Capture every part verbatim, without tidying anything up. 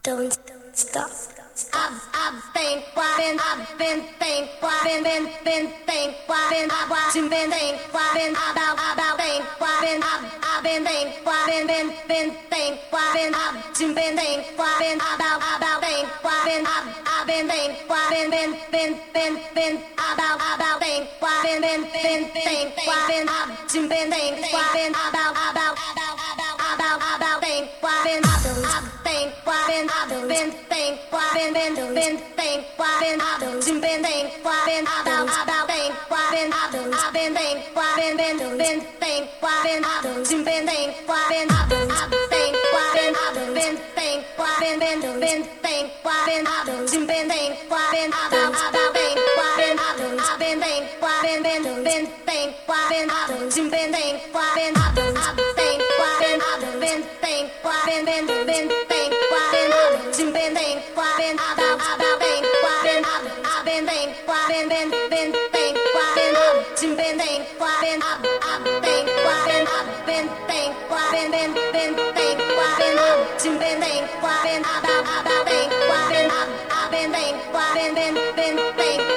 Don't stop. I've, I've been, been, I've been, think, been, been, been, think, been, I've been, been, think, been, about, about, think, been, I've, I've been, think, been, been, been, think, been, I've been, been, think, been, about, about, think, been, I've, I've been, think, been, been, been, been, been, about, about, think, been, been, been, think, been, I've been, been, think, been, about, about, about, about, about, think, been, I've, I've think, been, I've been, think, been, been, been, think, been, I've been, been, think, been, about, about, think, been, I've, I've been, think, been, been, been, think, been, I've been, been, think, been, I've, I've think, been, I've been, think, been, been, been, think, been, I've been, been, think, been, about, about, think, been, I've, I've been, think, been, been, been, think, been, I've been, been, think, been, I've, I've think, been, I've been, think, been, been, been, think, been, I've been, been, think, been, about, about, think, been, I've, I've been, think, been, been, been, think, been, I've been, been, think, been, I've, I've think, been, I've been, think, been, been, been, think, been, I've been, been, think, been, about, about, think, been, I've, I've been, think, been, been, been, think,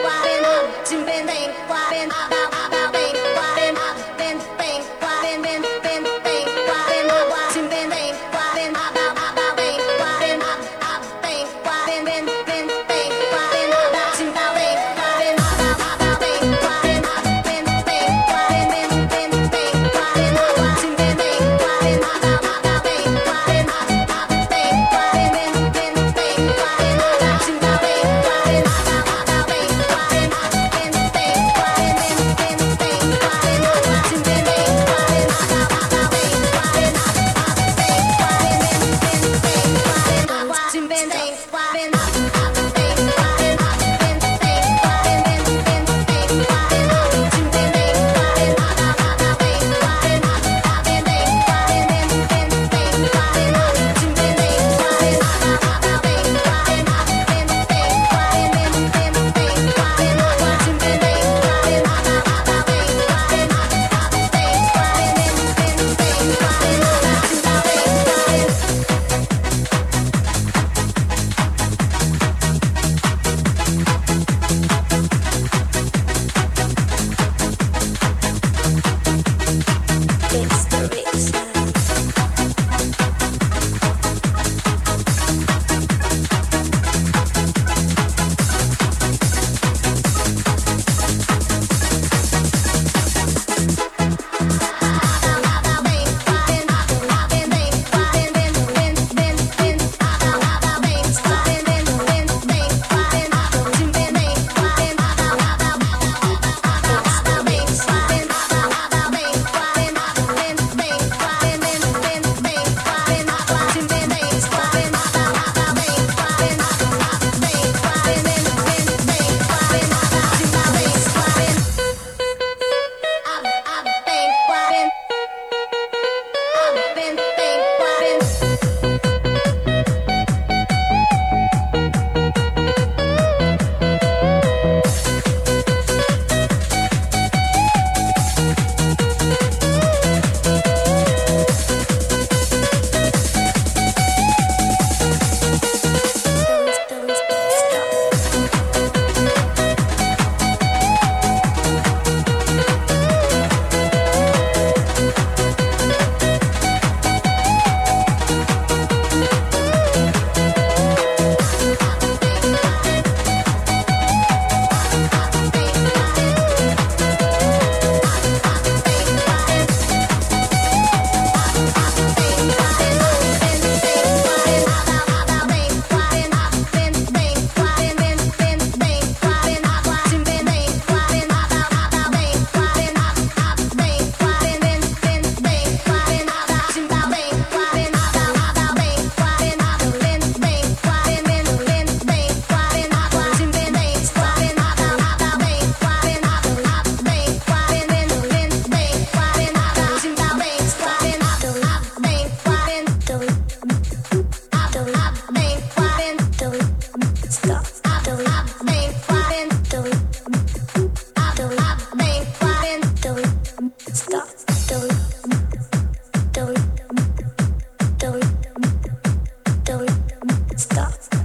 stop.